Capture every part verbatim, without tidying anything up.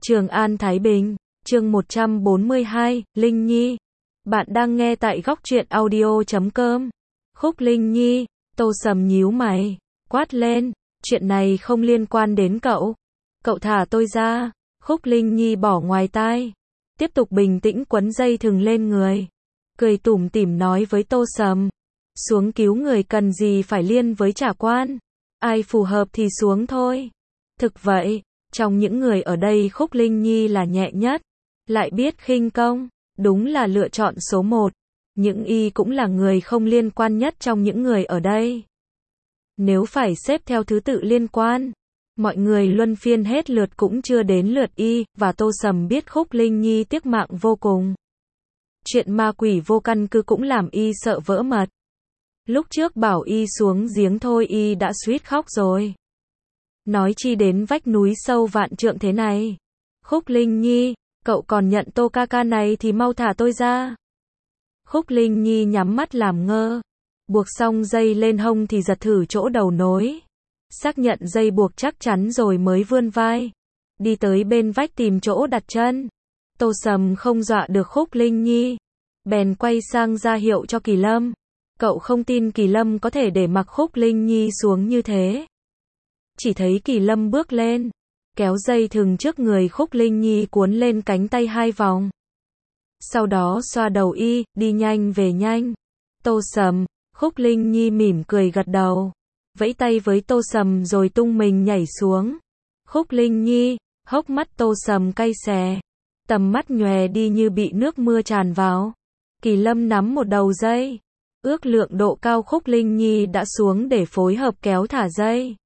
Trường An Thái Bình, chương một trăm bốn mươi hai, Linh Nhi. Bạn đang nghe tại góc truyện audio chấm com. Khúc Linh Nhi, Tô Sầm nhíu mày, quát lên, chuyện này không liên quan đến cậu. Cậu thả tôi ra. Khúc Linh Nhi bỏ ngoài tai, tiếp tục bình tĩnh quấn dây thừng lên người, cười tủm tỉm nói với Tô Sầm, xuống cứu người cần gì phải liên với trả quan, ai phù hợp thì xuống thôi. Thực vậy, trong những người ở đây Khúc Linh Nhi là nhẹ nhất, lại biết khinh công, đúng là lựa chọn số một. Những y cũng là người không liên quan nhất trong những người ở đây. Nếu phải xếp theo thứ tự liên quan, mọi người luân phiên hết lượt cũng chưa đến lượt y, và Tô Sầm biết Khúc Linh Nhi tiếc mạng vô cùng. Chuyện ma quỷ vô căn cứ cũng làm y sợ vỡ mật. Lúc trước bảo y xuống giếng thôi y đã suýt khóc rồi. Nói chi đến vách núi sâu vạn trượng thế này. Khúc Linh Nhi, cậu còn nhận Tô ca ca này thì mau thả tôi ra. Khúc Linh Nhi nhắm mắt làm ngơ. Buộc xong dây lên hông thì giật thử chỗ đầu nối. Xác nhận dây buộc chắc chắn rồi mới vươn vai. Đi tới bên vách tìm chỗ đặt chân. Tô Sầm không dọa được Khúc Linh Nhi. Bèn quay sang ra hiệu cho Kỳ Lâm. Cậu không tin Kỳ Lâm có thể để mặc Khúc Linh Nhi xuống như thế. Chỉ thấy Kỳ Lâm bước lên, kéo dây thừng trước người Khúc Linh Nhi cuốn lên cánh tay hai vòng. Sau đó xoa đầu y, đi nhanh về nhanh. Tô Sầm, Khúc Linh Nhi mỉm cười gật đầu, vẫy tay với Tô Sầm rồi tung mình nhảy xuống. Khúc Linh Nhi, hốc mắt Tô Sầm cay xè, tầm mắt nhòe đi như bị nước mưa tràn vào. Kỳ Lâm nắm một đầu dây, ước lượng độ cao Khúc Linh Nhi đã xuống để phối hợp kéo thả dây.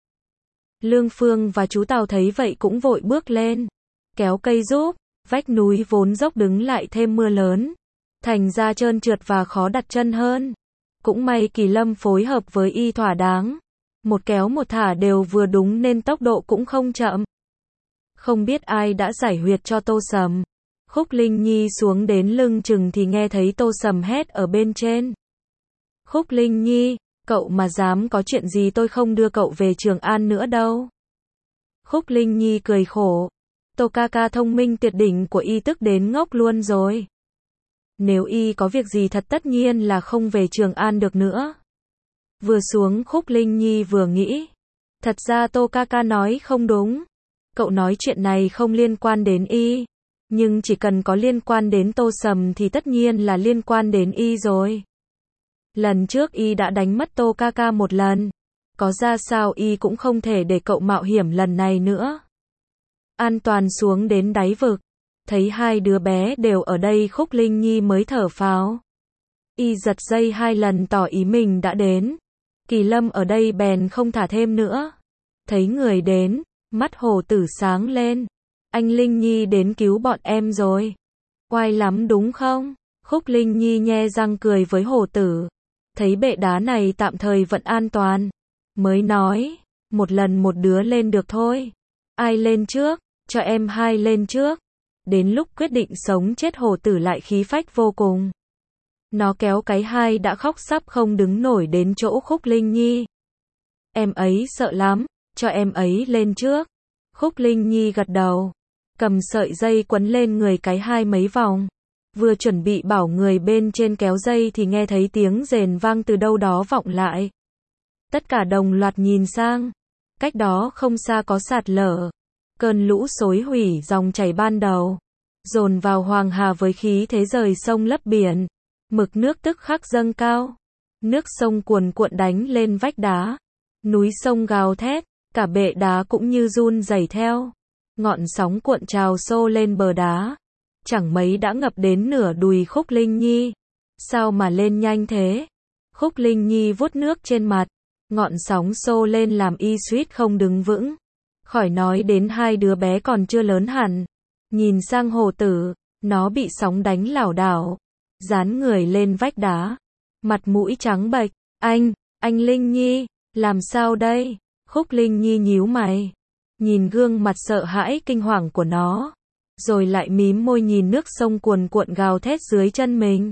Lương Phương và chú Tào thấy vậy cũng vội bước lên, kéo cây giúp. Vách núi vốn dốc đứng lại thêm mưa lớn, thành ra trơn trượt và khó đặt chân hơn. Cũng may Kỳ Lâm phối hợp với y thỏa đáng, một kéo một thả đều vừa đúng nên tốc độ cũng không chậm. Không biết ai đã giải huyệt cho Tô Sầm. Khúc Linh Nhi xuống đến lưng chừng thì nghe thấy Tô Sầm hét ở bên trên. Khúc Linh Nhi, cậu mà dám có chuyện gì tôi không đưa cậu về Trường An nữa đâu. Khúc Linh Nhi cười khổ. Tô ca ca thông minh tuyệt đỉnh của y tức đến ngốc luôn rồi. Nếu y có việc gì thật tất nhiên là không về Trường An được nữa. Vừa xuống Khúc Linh Nhi vừa nghĩ. Thật ra Tô ca ca nói không đúng. Cậu nói chuyện này không liên quan đến y. Nhưng chỉ cần có liên quan đến Tô Sầm thì tất nhiên là liên quan đến y rồi. Lần trước y đã đánh mất Tô ca ca một lần. Có ra sao y cũng không thể để cậu mạo hiểm lần này nữa. An toàn xuống đến đáy vực, thấy hai đứa bé đều ở đây Khúc Linh Nhi mới thở phào. Y giật dây hai lần tỏ ý mình đã đến. Kỳ Lâm ở đây bèn không thả thêm nữa. Thấy người đến, mắt hổ tử sáng lên. Anh Linh Nhi đến cứu bọn em rồi. Oai lắm đúng không? Khúc Linh Nhi nhe răng cười với hổ tử. Thấy bệ đá này tạm thời vẫn an toàn. Mới nói, một lần một đứa lên được thôi. Ai lên trước? Cho em hai lên trước. Đến lúc quyết định sống chết hổ tử lại khí phách vô cùng. Nó kéo cái hai đã khóc sắp không đứng nổi đến chỗ Khúc Linh Nhi. Em ấy sợ lắm, cho em ấy lên trước. Khúc Linh Nhi gật đầu, cầm sợi dây quấn lên người cái hai mấy vòng. Vừa chuẩn bị bảo người bên trên kéo dây thì nghe thấy tiếng rền vang từ đâu đó vọng lại. Tất cả đồng loạt nhìn sang. Cách đó không xa có sạt lở. Cơn lũ xối hủy dòng chảy ban đầu, dồn vào Hoàng Hà với khí thế rời sông lấp biển. Mực nước tức khắc dâng cao. Nước sông cuồn cuộn đánh lên vách đá. Núi sông gào thét, cả bệ đá cũng như run rẩy theo. Ngọn sóng cuộn trào xô lên bờ đá. Chẳng mấy đã ngập đến nửa đùi Khúc Linh Nhi. Sao mà lên nhanh thế? Khúc Linh Nhi vuốt nước trên mặt. Ngọn sóng xô lên làm y suýt không đứng vững. Khỏi nói đến hai đứa bé còn chưa lớn hẳn. Nhìn sang hổ tử, nó bị sóng đánh lảo đảo, dán người lên vách đá. Mặt mũi trắng bệch. Anh, anh Linh Nhi, làm sao đây? Khúc Linh Nhi nhíu mày. Nhìn gương mặt sợ hãi kinh hoàng của nó. Rồi lại mím môi nhìn nước sông cuồn cuộn gào thét dưới chân mình.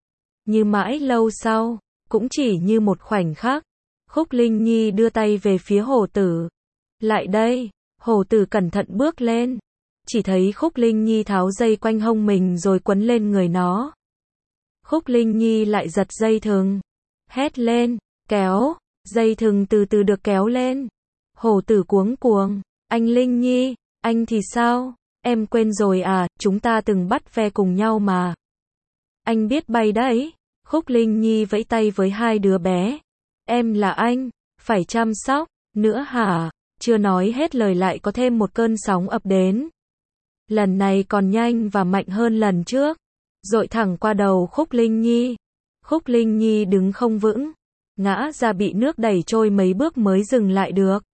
Như mãi lâu sau, cũng chỉ như một khoảnh khắc. Khúc Linh Nhi đưa tay về phía hổ tử. Lại đây, hổ tử cẩn thận bước lên. chỉ thấy Khúc Linh Nhi tháo dây quanh hông mình rồi quấn lên người nó. Khúc Linh Nhi lại giật dây thừng, hét lên, kéo, dây thừng từ từ được kéo lên. Hổ tử cuống cuồng, anh Linh Nhi, anh thì sao? Em quên rồi à, chúng ta từng bắt ve cùng nhau mà. Anh biết bay đấy. Khúc Linh Nhi vẫy tay với hai đứa bé. Em là anh, phải chăm sóc, nữa hả? Chưa nói hết lời lại có thêm một cơn sóng ập đến. Lần này còn nhanh và mạnh hơn lần trước. Dội thẳng qua đầu Khúc Linh Nhi. Khúc Linh Nhi đứng không vững, ngã ra bị nước đẩy trôi mấy bước mới dừng lại được.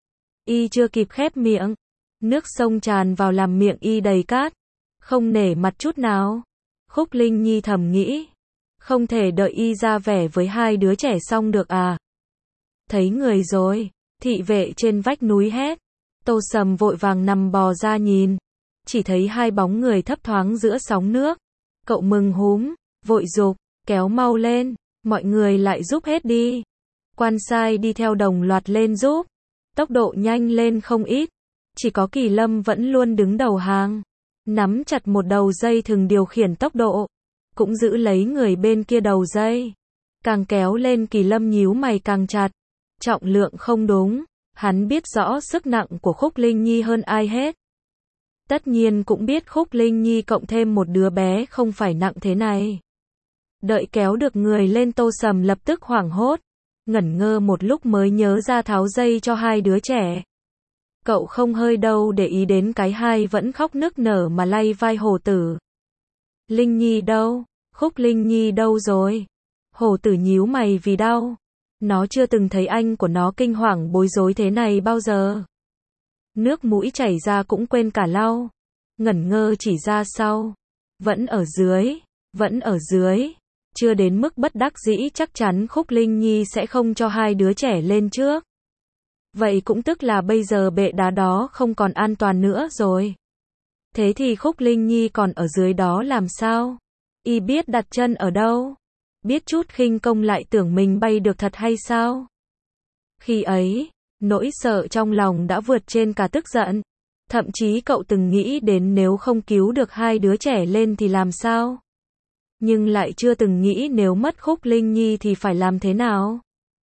Y chưa kịp khép miệng, nước sông tràn vào làm miệng y đầy cát, không nể mặt chút nào. Khúc Linh Nhi thầm nghĩ, không thể đợi y ra vẻ với hai đứa trẻ xong được à. Thấy người rồi, thị vệ trên vách núi hét. Tô Sầm vội vàng nằm bò ra nhìn, chỉ thấy hai bóng người thấp thoáng giữa sóng nước. Cậu mừng húm, vội giục, kéo mau lên, mọi người lại giúp hết đi. Quan sai đi theo đồng loạt lên giúp, tốc độ nhanh lên không ít. Chỉ có Kỳ Lâm vẫn luôn đứng đầu hàng, nắm chặt một đầu dây thừng điều khiển tốc độ, cũng giữ lấy người bên kia đầu dây. Càng kéo lên Kỳ Lâm nhíu mày càng chặt, trọng lượng không đúng, hắn biết rõ sức nặng của Khúc Linh Nhi hơn ai hết. Tất nhiên cũng biết Khúc Linh Nhi cộng thêm một đứa bé không phải nặng thế này. Đợi kéo được người lên, Tô Sầm lập tức hoảng hốt, ngẩn ngơ một lúc mới nhớ ra tháo dây cho hai đứa trẻ. Cậu không hơi đâu để ý đến cái hai vẫn khóc nức nở mà lay vai Hổ tử. Linh Nhi đâu? Khúc Linh Nhi đâu rồi? Hổ tử nhíu mày vì đau. Nó chưa từng thấy anh của nó kinh hoàng bối rối thế này bao giờ. Nước mũi chảy ra cũng quên cả lau. Ngẩn ngơ chỉ ra sau. Vẫn ở dưới, vẫn ở dưới. Chưa đến mức bất đắc dĩ, chắc chắn Khúc Linh Nhi sẽ không cho hai đứa trẻ lên trước. Vậy cũng tức là bây giờ bệ đá đó không còn an toàn nữa rồi. Thế thì Khúc Linh Nhi còn ở dưới đó làm sao? Y biết đặt chân ở đâu? Biết chút khinh công lại tưởng mình bay được thật hay sao? Khi ấy, nỗi sợ trong lòng đã vượt trên cả tức giận. Thậm chí cậu từng nghĩ đến nếu không cứu được hai đứa trẻ lên thì làm sao? Nhưng lại chưa từng nghĩ nếu mất Khúc Linh Nhi thì phải làm thế nào?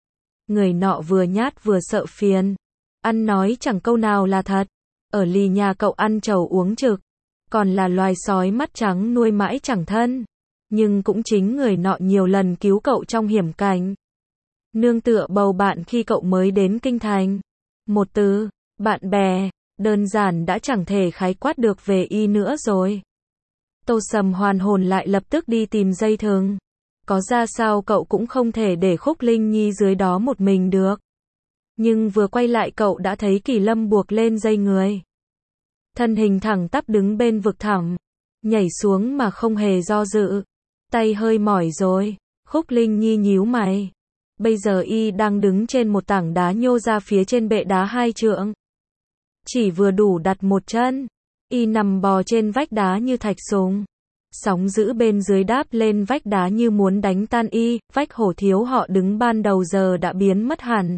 Người nọ vừa nhát vừa sợ phiền. Ăn nói chẳng câu nào là thật. Ở lì nhà cậu ăn trầu uống trực. Còn là loài sói mắt trắng nuôi mãi chẳng thân. Nhưng cũng chính người nọ nhiều lần cứu cậu trong hiểm cảnh. Nương tựa bầu bạn khi cậu mới đến kinh thành. Một từ, bạn bè, đơn giản đã chẳng thể khái quát được về y nữa rồi. Tô Sầm hoàn hồn lại lập tức đi tìm dây thừng. Có ra sao cậu cũng không thể để Khúc Linh Nhi dưới đó một mình được. Nhưng vừa quay lại cậu đã thấy Kỳ Lâm buộc lên dây người. Thân hình thẳng tắp đứng bên vực thẳm. Nhảy xuống mà không hề do dự. Tay hơi mỏi rồi. Khúc Linh Nhi nhíu mày. Bây giờ y đang đứng trên một tảng đá nhô ra phía trên bệ đá hai trượng. Chỉ vừa đủ đặt một chân. Y nằm bò trên vách đá như thạch sùng. Sóng dữ bên dưới đáp lên vách đá như muốn đánh tan y. Vách Hổ thiếu họ đứng ban đầu giờ đã biến mất hẳn.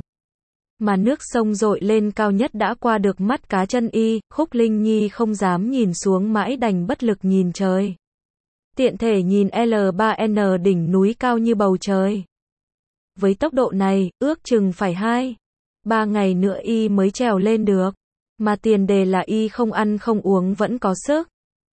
Mà nước sông dội lên cao nhất đã qua được mắt cá chân y. Khúc Linh Nhi không dám nhìn xuống mãi đành bất lực nhìn trời. Tiện thể nhìn L ba N đỉnh núi cao như bầu trời. Với tốc độ này, ước chừng phải hai, ba ngày nữa y mới trèo lên được. Mà tiền đề là y không ăn không uống vẫn có sức.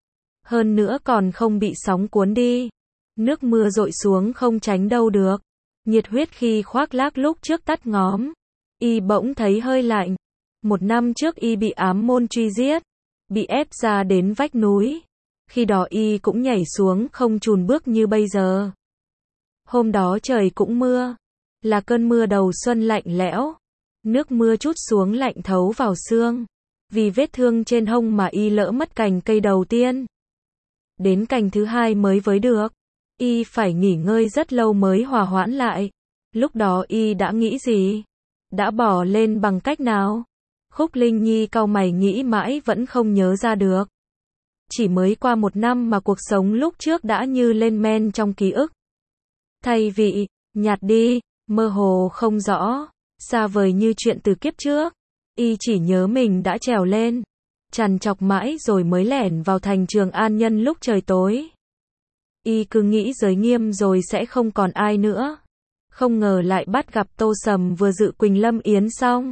Hơn nữa còn không bị sóng cuốn đi. Nước mưa dội xuống không tránh đâu được. Nhiệt huyết khi khoác lác lúc trước tắt ngóm. Y bỗng thấy hơi lạnh. Một năm trước y bị ám môn truy giết. Bị ép ra đến vách núi. Khi đó y cũng nhảy xuống không chùn bước như bây giờ. Hôm đó trời cũng mưa. Là cơn mưa đầu xuân lạnh lẽo. Nước mưa trút xuống lạnh thấu vào xương. Vì vết thương trên hông mà y lỡ mất cành cây đầu tiên. Đến cành thứ hai mới với được. Y phải nghỉ ngơi rất lâu mới hòa hoãn lại. Lúc đó y đã nghĩ gì? Đã bỏ lên bằng cách nào? Khúc Linh Nhi cau mày nghĩ mãi vẫn không nhớ ra được. Chỉ mới qua một năm mà cuộc sống lúc trước đã như lên men trong ký ức. Thay vì nhạt đi, mơ hồ không rõ, xa vời như chuyện từ kiếp trước. Y chỉ nhớ mình đã trèo lên. trằn trọc mãi rồi mới lẻn vào thành Trường An nhân lúc trời tối. Y cứ nghĩ giới nghiêm rồi sẽ không còn ai nữa. Không ngờ lại bắt gặp Tô Sầm vừa dự Quỳnh Lâm Yến xong.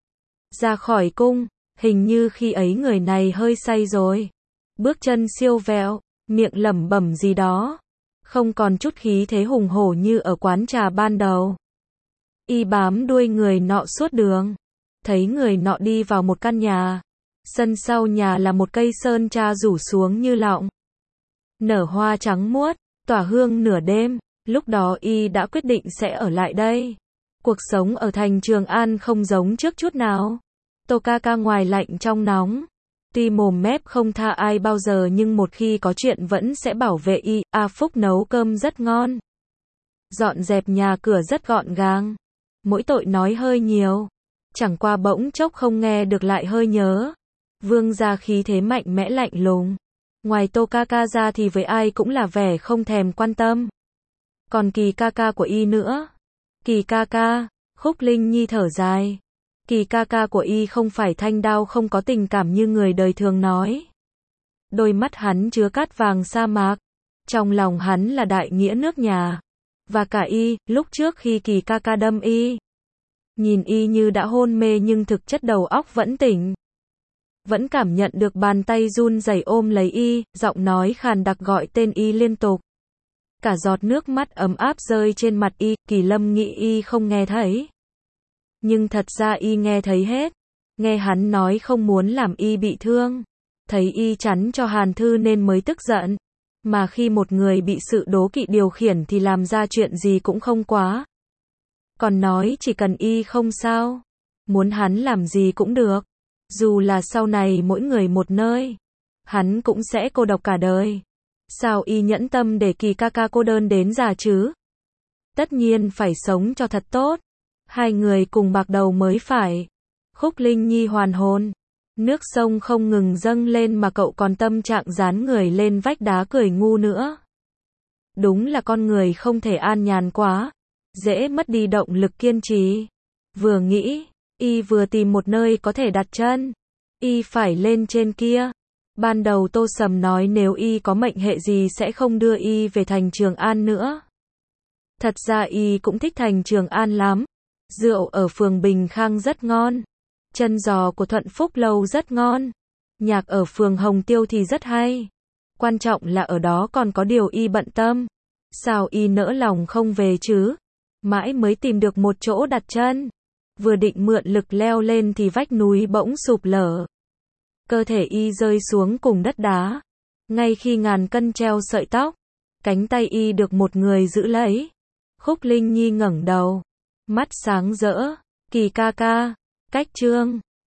Ra khỏi cung, hình như khi ấy người này hơi say rồi. Bước chân siêu vẹo, miệng lẩm bẩm gì đó. Không còn chút khí thế hùng hổ như ở quán trà ban đầu. Y bám đuôi người nọ suốt đường. Thấy người nọ đi vào một căn nhà. Sân sau nhà là một cây sơn tra rủ xuống như lọng. Nở hoa trắng muốt, tỏa hương nửa đêm. Lúc đó Y đã quyết định sẽ ở lại đây. Cuộc sống ở thành Trường An không giống trước chút nào. Tô ca ca ngoài lạnh trong nóng. Tuy mồm mép không tha ai bao giờ nhưng một khi có chuyện vẫn sẽ bảo vệ Y. A Phúc nấu cơm rất ngon. Dọn dẹp nhà cửa rất gọn gàng. Mỗi tội nói hơi nhiều. Chẳng qua bỗng chốc không nghe được lại hơi nhớ. Vương gia khí thế mạnh mẽ lạnh lùng. Ngoài Tô ca ca ra thì với ai cũng là vẻ không thèm quan tâm. Còn Kỳ ca ca của Y nữa. Kỳ ca ca, Khúc Linh Nhi thở dài. Kỳ ca ca của Y không phải thanh đao không có tình cảm như người đời thường nói. Đôi mắt hắn chứa cát vàng sa mạc. Trong lòng hắn là đại nghĩa nước nhà. Và cả Y, lúc trước khi Kỳ ca ca đâm Y. Nhìn Y như đã hôn mê nhưng thực chất đầu óc vẫn tỉnh. Vẫn cảm nhận được bàn tay run rẩy ôm lấy Y, giọng nói khàn đặc gọi tên Y liên tục. Cả giọt nước mắt ấm áp rơi trên mặt Y, Kỳ Lâm nghĩ Y không nghe thấy. Nhưng thật ra Y nghe thấy hết. Nghe hắn nói không muốn làm Y bị thương. Thấy Y chắn cho Hàn Thư nên mới tức giận. Mà khi một người bị sự đố kỵ điều khiển thì làm ra chuyện gì cũng không quá. Còn nói chỉ cần Y không sao. Muốn hắn làm gì cũng được. Dù là sau này mỗi người một nơi. Hắn cũng sẽ cô độc cả đời. Sao Y nhẫn tâm để Kỳ ca ca cô đơn đến già chứ? Tất nhiên phải sống cho thật tốt. Hai người cùng bạc đầu mới phải. Khúc Linh Nhi hoàn hồn. Nước sông không ngừng dâng lên mà cậu còn tâm trạng dán người lên vách đá cười ngu nữa. Đúng là con người không thể an nhàn quá. Dễ mất đi động lực kiên trì. Vừa nghĩ, Y vừa tìm một nơi có thể đặt chân. Y phải lên trên kia. Ban đầu Tô Sầm nói nếu Y có mệnh hệ gì sẽ không đưa Y về thành Trường An nữa. Thật ra Y cũng thích thành Trường An lắm. Rượu ở phường Bình Khang rất ngon. Chân giò của Thuận Phúc Lâu rất ngon. Nhạc ở phường Hồng Tiêu thì rất hay. Quan trọng là ở đó còn có điều Y bận tâm. Sao Y nỡ lòng không về chứ? Mãi mới tìm được một chỗ đặt chân. Vừa định mượn lực leo lên thì vách núi bỗng sụp lở. Cơ thể Y rơi xuống cùng đất đá. Ngay khi ngàn cân treo sợi tóc, cánh tay Y được một người giữ lấy. Khúc Linh Nhi ngẩng đầu, mắt sáng rỡ. Kỳ ca ca, Cách Trương.